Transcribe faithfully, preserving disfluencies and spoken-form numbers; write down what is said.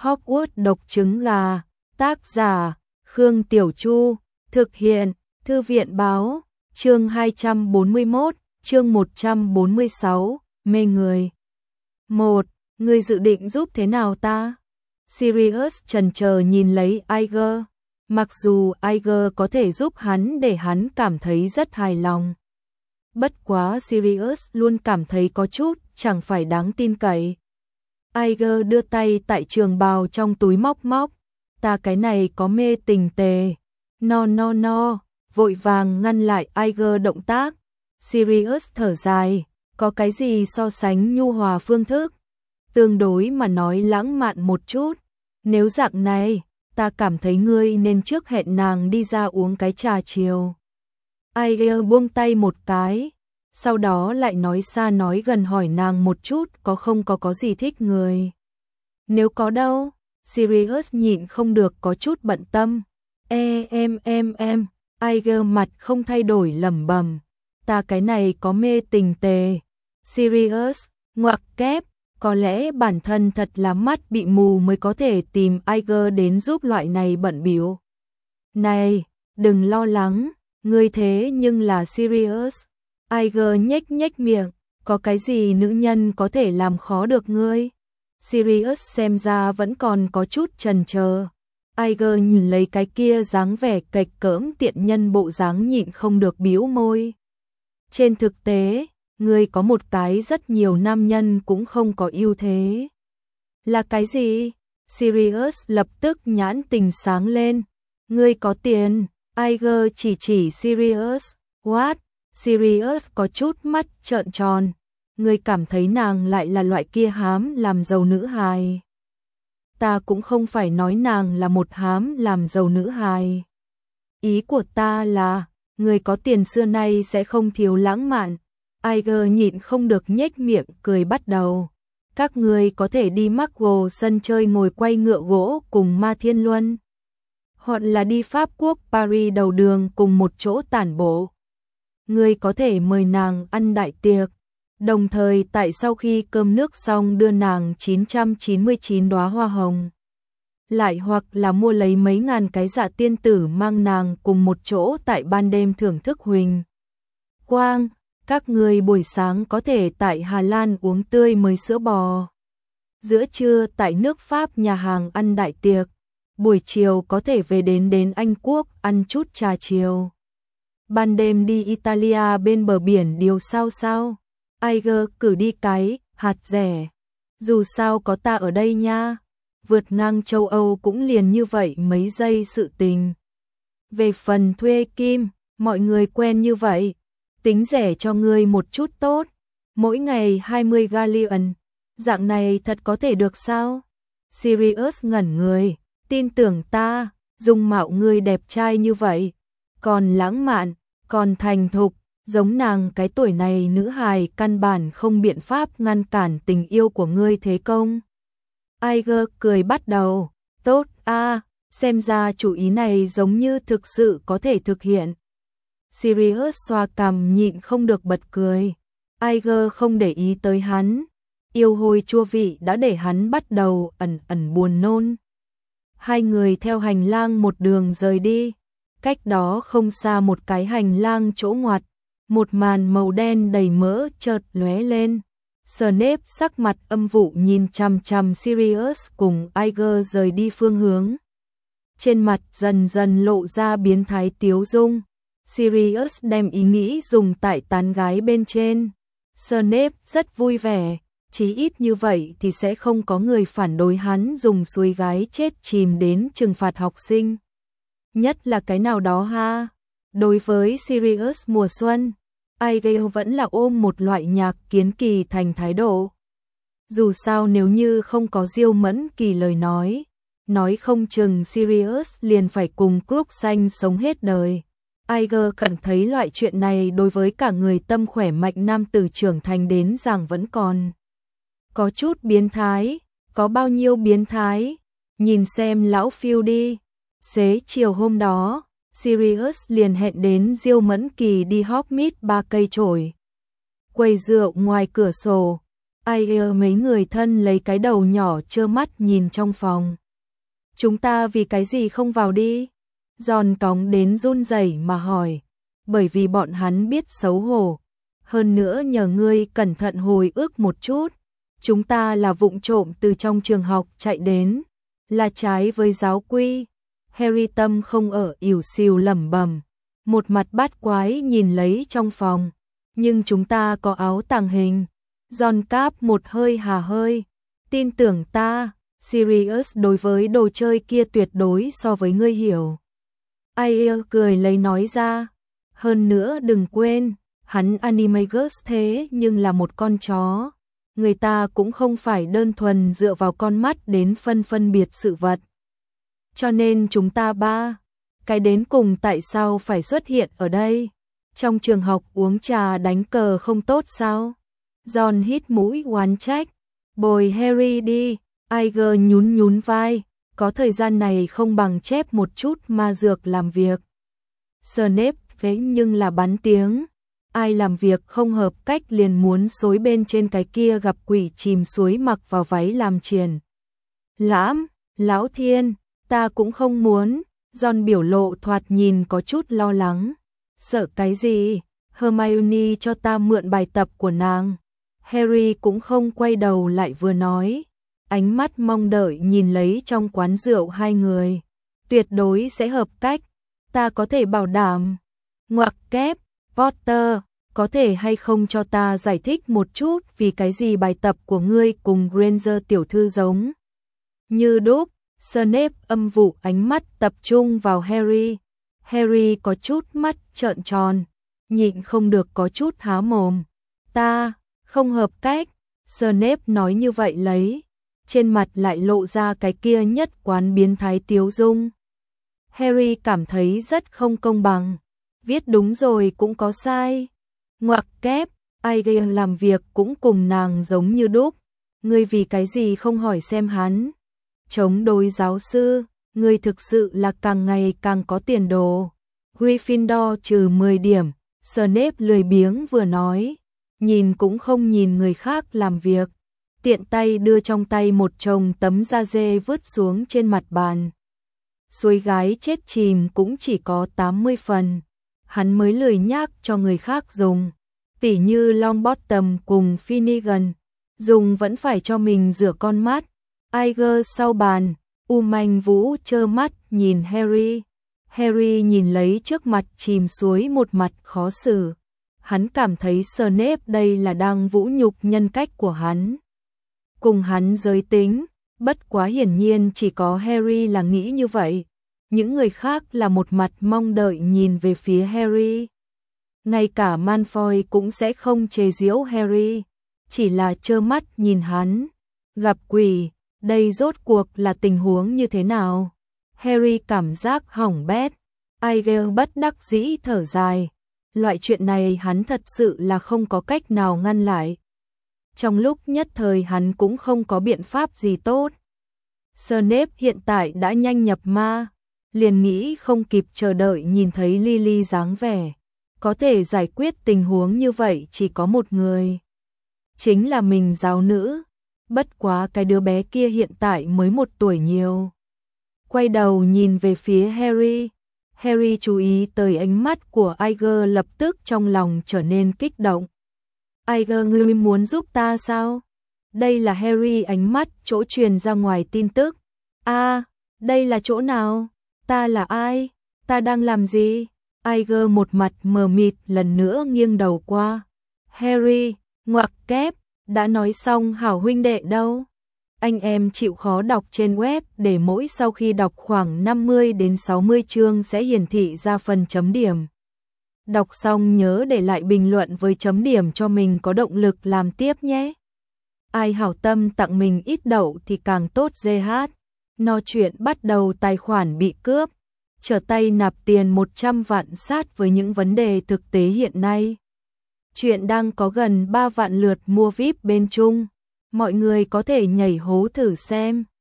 Hogwarts độc trứng gà, tác giả, Khương Tiểu Chu, thực hiện, Thư viện báo, chương hai trăm bốn mươi mốt, chương một trăm bốn mươi sáu, mê người. một. Ngươi dự định giúp thế nào ta? Sirius chần chờ nhìn lấy Iger. Mặc dù Iger có thể giúp hắn để hắn cảm thấy rất hài lòng. Bất quá Sirius luôn cảm thấy có chút chẳng phải đáng tin cậy. Iger đưa tay tại trường bào trong túi móc móc. Ta cái này có mê tình tề. No no no, vội vàng ngăn lại Iger động tác. Sirius thở dài, có cái gì so sánh nhu hòa phương thức? Tương đối mà nói lãng mạn một chút. Nếu dạng này, ta cảm thấy ngươi nên trước hẹn nàng đi ra uống cái trà chiều. Iger buông tay một cái, sau đó lại nói xa nói gần hỏi nàng một chút có không có có gì thích người. Nếu có đâu, Sirius nhịn không được có chút bận tâm. E em em em, Iger mặt không thay đổi lẩm bẩm. Ta cái này có mê tình tề. Sirius, ngoặc kép, có lẽ bản thân thật là mắt bị mù mới có thể tìm Iger đến giúp loại này bận bịu. Này, đừng lo lắng, ngươi thế nhưng là Sirius. Iger nhếch nhếch miệng, có cái gì nữ nhân có thể làm khó được ngươi? Sirius xem ra vẫn còn có chút chần chờ. Iger nhìn lấy cái kia dáng vẻ kệch cỡm tiện nhân bộ dáng nhịn không được bĩu môi. Trên thực tế, ngươi có một cái rất nhiều nam nhân cũng không có ưu thế. Là cái gì? Sirius lập tức nhãn tình sáng lên. Ngươi có tiền. Iger chỉ chỉ Sirius. What? Sirius có chút mắt trợn tròn. Ngươi cảm thấy nàng lại là loại kia hám làm giàu nữ hài. Ta cũng không phải nói nàng là một hám làm giàu nữ hài. Ý của ta là, người có tiền xưa nay sẽ không thiếu lãng mạn. Iger nhịn không được nhếch miệng cười bắt đầu. Các người có thể đi Marble sân chơi ngồi quay ngựa gỗ cùng Ma Thiên Luân. Hoặc là đi Pháp Quốc Paris đầu đường cùng một chỗ tản bộ. Người có thể mời nàng ăn đại tiệc. Đồng thời tại sau khi cơm nước xong đưa nàng chín trăm chín mươi chín đóa hoa hồng. Lại hoặc là mua lấy mấy ngàn cái dạ tiên tử mang nàng cùng một chỗ tại ban đêm thưởng thức huỳnh quang. Các người buổi sáng có thể tại Hà Lan uống tươi mới sữa bò. Giữa trưa tại nước Pháp nhà hàng ăn đại tiệc. Buổi chiều có thể về đến đến Anh Quốc ăn chút trà chiều. Ban đêm đi Italia bên bờ biển điều sao sao. Iger cử đi cái hạt rẻ. Dù sao có ta ở đây nha. Vượt ngang châu Âu cũng liền như vậy mấy giây sự tình. Về phần thuê kim, mọi người quen như vậy. Tính rẻ cho ngươi một chút tốt. Mỗi ngày hai mươi galleon. Dạng này thật có thể được sao? Sirius ngẩn người. Tin tưởng ta, dung mạo ngươi đẹp trai như vậy. Còn lãng mạn, còn thành thục. Giống nàng cái tuổi này nữ hài căn bản không biện pháp ngăn cản tình yêu của ngươi thế công. Iger cười bắt đầu. Tốt a, xem ra chủ ý này giống như thực sự có thể thực hiện. Sirius xoa cằm nhịn không được bật cười. Iger không để ý tới hắn. Yêu hôi chua vị đã để hắn bắt đầu ẩn ẩn buồn nôn. Hai người theo hành lang một đường rời đi. Cách đó không xa một cái hành lang chỗ ngoặt. Một màn màu đen đầy mỡ chợt lóe lên. Snape sắc mặt âm vụ nhìn chằm chằm Sirius cùng Iger rời đi phương hướng. Trên mặt dần dần lộ ra biến thái tiếu dung. Sirius đem ý nghĩ dùng tại tán gái bên trên. Snape rất vui vẻ, chí ít như vậy thì sẽ không có người phản đối hắn dùng suối gái chết chìm đến trừng phạt học sinh. Nhất là cái nào đó ha. Đối với Sirius mùa xuân, Iger vẫn là ôm một loại nhạc kiến kỳ thành thái độ. Dù sao nếu như không có Diêu Mẫn Kỳ lời nói, nói không chừng Sirius liền phải cùng Crookshanks sống hết đời. Iger cảm thấy loại chuyện này đối với cả người tâm khỏe mạnh nam tử trưởng thành đến rằng vẫn còn có chút biến thái. Có bao nhiêu biến thái? Nhìn xem lão Phil đi. Xế chiều hôm đó, Sirius liền hẹn đến Diêu Mẫn Kỳ đi Hogsmeade ba cây chổi. Quầy rượu ngoài cửa sổ, Ai ơ mấy người thân lấy cái đầu nhỏ trơ mắt nhìn trong phòng. Chúng ta vì cái gì không vào đi? Giòn cóng đến run rẩy mà hỏi. Bởi vì bọn hắn biết xấu hổ. Hơn nữa nhờ ngươi cẩn thận hồi ức một chút. Chúng ta là vụng trộm từ trong trường học chạy đến. Là trái với giáo quy. Harry tâm không ở ỉu xìu lẩm bẩm. Một mặt bát quái nhìn lấy trong phòng. Nhưng chúng ta có áo tàng hình. John Cap một hơi hà hơi. Tin tưởng ta, Sirius đối với đồ chơi kia tuyệt đối so với ngươi hiểu. Ai cười lấy nói ra. Hơn nữa đừng quên, hắn Animagus thế nhưng là một con chó. Người ta cũng không phải đơn thuần dựa vào con mắt đến phân phân biệt sự vật. Cho nên chúng ta ba, cái đến cùng tại sao phải xuất hiện ở đây? Trong trường học uống trà đánh cờ không tốt sao? John hít mũi oán trách. Bồi Harry đi, Iger nhún nhún vai. Có thời gian này không bằng chép một chút ma dược làm việc. Snape thế nhưng là bắn tiếng. Ai làm việc không hợp cách liền muốn xối bên trên cái kia gặp quỷ chìm suối mặc vào váy làm triền. Lãm, lão thiên, ta cũng không muốn. John biểu lộ thoạt nhìn có chút lo lắng. Sợ cái gì? Hermione cho ta mượn bài tập của nàng. Harry cũng không quay đầu lại vừa nói. Ánh mắt mong đợi nhìn lấy trong quán rượu hai người. Tuyệt đối sẽ hợp cách. Ta có thể bảo đảm. Ngoặc kép, Potter, có thể hay không cho ta giải thích một chút vì cái gì bài tập của ngươi cùng Granger tiểu thư giống như đúc. Snape âm vụ ánh mắt tập trung vào Harry. Harry có chút mắt trợn tròn, nhịn không được có chút há mồm. Ta, không hợp cách. Snape nói như vậy lấy. Trên mặt lại lộ ra cái kia nhất quán biến thái tiếu dung. Harry cảm thấy rất không công bằng. Viết đúng rồi cũng có sai. Ngoặc kép, ai gây làm việc cũng cùng nàng giống như đúc. Ngươi vì cái gì không hỏi xem hắn? Chống đối giáo sư, ngươi thực sự là càng ngày càng có tiền đồ. Gryffindor trừ mười điểm, Snape lười biếng vừa nói. Nhìn cũng không nhìn người khác làm việc. Tiện tay đưa trong tay một chồng tấm da dê vứt xuống trên mặt bàn. Suối gái chết chìm cũng chỉ có tám mươi phần. Hắn mới lười nhác cho người khác dùng. Tỉ như Longbottom cùng Finnegan. Dùng vẫn phải cho mình rửa con mắt. Iger sau bàn. U Manh Vũ trơ mắt nhìn Harry. Harry nhìn lấy trước mặt chìm suối một mặt khó xử. Hắn cảm thấy Snape đây là đang vũ nhục nhân cách của hắn. Cùng hắn giới tính, bất quá hiển nhiên chỉ có Harry là nghĩ như vậy. Những người khác là một mặt mong đợi nhìn về phía Harry. Ngay cả Malfoy cũng sẽ không chế giễu Harry, chỉ là trơ mắt nhìn hắn. Gặp quỷ, đây rốt cuộc là tình huống như thế nào? Harry cảm giác hỏng bét. Iger bất đắc dĩ thở dài. Loại chuyện này hắn thật sự là không có cách nào ngăn lại. Trong lúc nhất thời hắn cũng không có biện pháp gì tốt. Snape hiện tại đã nhanh nhập ma, liền nghĩ không kịp chờ đợi nhìn thấy Lily dáng vẻ. Có thể giải quyết tình huống như vậy chỉ có một người. Chính là mình giáo nữ. Bất quá cái đứa bé kia hiện tại mới một tuổi nhiều. Quay đầu nhìn về phía Harry. Harry chú ý tới ánh mắt của Iger lập tức trong lòng trở nên kích động. Iger, ngươi muốn giúp ta sao? Đây là Harry ánh mắt chỗ truyền ra ngoài tin tức. A, à, đây là chỗ nào? Ta là ai? Ta đang làm gì? Iger một mặt mờ mịt lần nữa nghiêng đầu qua. Harry, ngoặc kép, đã nói xong hảo huynh đệ đâu? Anh em chịu khó đọc trên web để mỗi sau khi đọc khoảng năm mươi đến sáu mươi chương sẽ hiển thị ra phần chấm điểm. Đọc xong nhớ để lại bình luận với chấm điểm cho mình có động lực làm tiếp nhé. Ai hảo tâm tặng mình ít đậu thì càng tốt giê hát. No chuyện bắt đầu tài khoản bị cướp. Trở tay nạp tiền một trăm vạn sát với những vấn đề thực tế hiện nay. Chuyện đang có gần ba vạn lượt mua vi ai pi bên Trung. Mọi người có thể nhảy hố thử xem.